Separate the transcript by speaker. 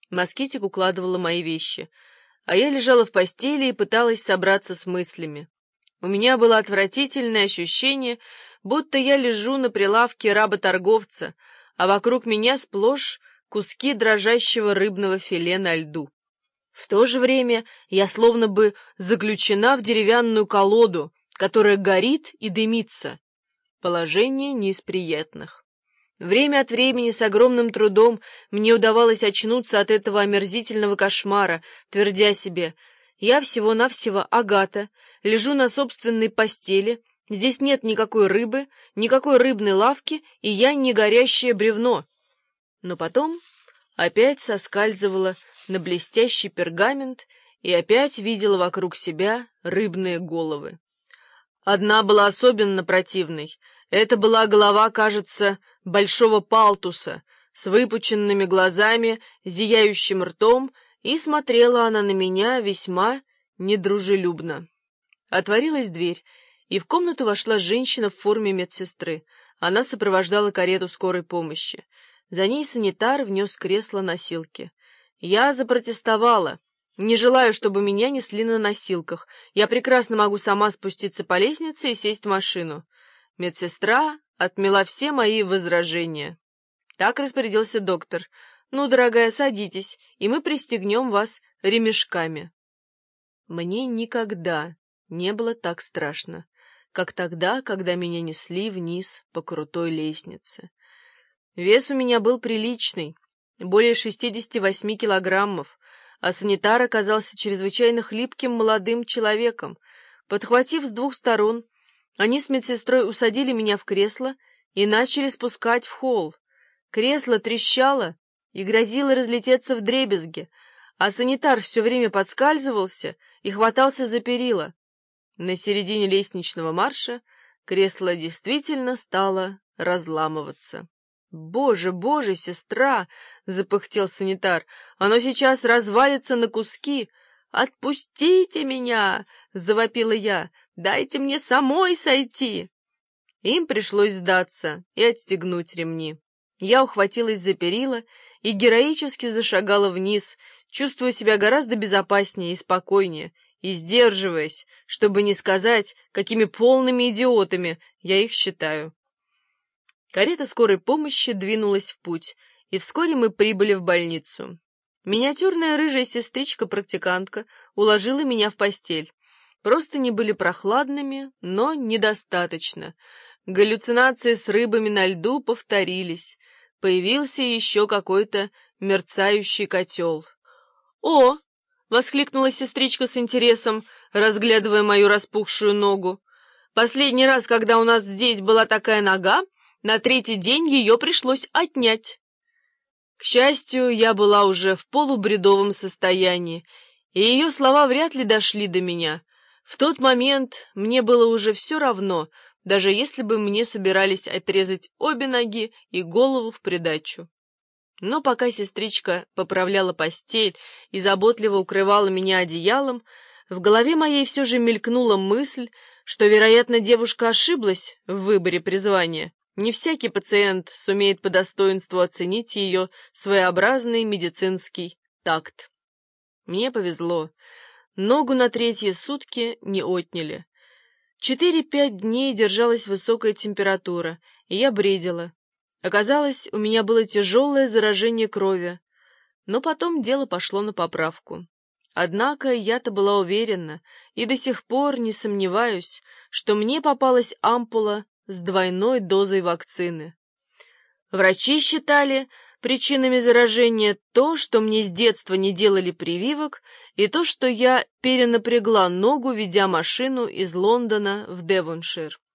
Speaker 1: Москитик укладывала мои вещи, а я лежала в постели и пыталась собраться с мыслями. У меня было отвратительное ощущение, будто я лежу на прилавке работорговца, а вокруг меня сплошь куски дрожащего рыбного филе на льду. В то же время я словно бы заключена в деревянную колоду, которая горит и дымится. Положение не из приятных. Время от времени с огромным трудом мне удавалось очнуться от этого омерзительного кошмара, твердя себе: я всего-навсего Агата, лежу на собственной постели, здесь нет никакой рыбы, никакой рыбной лавки, и я не горящее бревно. Но потом опять соскальзывала на блестящий пергамент и опять видела вокруг себя рыбные головы. Одна была особенно противной. Это была голова, кажется, большого палтуса, с выпученными глазами, зияющим ртом, и смотрела она на меня весьма недружелюбно. Отворилась дверь, и в комнату вошла женщина в форме медсестры. Она сопровождала карету скорой помощи. За ней санитар внес кресло-носилки. Я запротестовала. Не желаю, чтобы меня несли на носилках. Я прекрасно могу сама спуститься по лестнице и сесть в машину. Медсестра отмела все мои возражения. Так распорядился доктор. «Ну, дорогая, садитесь, и мы пристегнем вас ремешками». Мне никогда не было так страшно, как тогда, когда меня несли вниз по крутой лестнице. Вес у меня был приличный, более 68 килограммов, а санитар оказался чрезвычайно хлипким молодым человеком. Подхватив с двух сторон, они с медсестрой усадили меня в кресло и начали спускать в холл. Кресло трещало и грозило разлететься вдребезги, а санитар все время подскальзывался и хватался за перила. На середине лестничного марша кресло действительно стало разламываться. «Боже, боже, сестра!» — запыхтел санитар. «Оно сейчас развалится на куски!» «Отпустите меня!» — завопила я. «Дайте мне самой сойти!» Им пришлось сдаться и отстегнуть ремни. Я ухватилась за перила и героически зашагала вниз, чувствуя себя гораздо безопаснее и спокойнее, и сдерживаясь, чтобы не сказать, какими полными идиотами я их считаю. Карета скорой помощи двинулась в путь, и вскоре мы прибыли в больницу. Миниатюрная рыжая сестричка-практикантка уложила меня в постель. Простыни были прохладными, но недостаточно. Галлюцинации с рыбами на льду повторились. Появился еще какой-то мерцающий котел. «О!» — воскликнула сестричка с интересом, разглядывая мою распухшую ногу. «Последний раз, когда у нас здесь была такая нога, на третий день ее пришлось отнять». К счастью, я была уже в полубредовом состоянии, и ее слова вряд ли дошли до меня. В тот момент мне было уже все равно, даже если бы мне собирались отрезать обе ноги и голову в придачу. Но пока сестричка поправляла постель и заботливо укрывала меня одеялом, в голове моей все же мелькнула мысль, что, вероятно, девушка ошиблась в выборе призвания. Не всякий пациент сумеет по достоинству оценить ее своеобразный медицинский такт. Мне повезло. Ногу на третьи сутки не отняли. 4-5 дней держалась высокая температура, и я бредила. Оказалось, у меня было тяжелое заражение крови, но потом дело пошло на поправку. Однако я-то была уверена и до сих пор не сомневаюсь, что мне попалась ампула с двойной дозой вакцины. Врачи считали причинами заражения то, что мне с детства не делали прививок, и то, что я перенапрягла ногу, ведя машину из Лондона в Девоншир.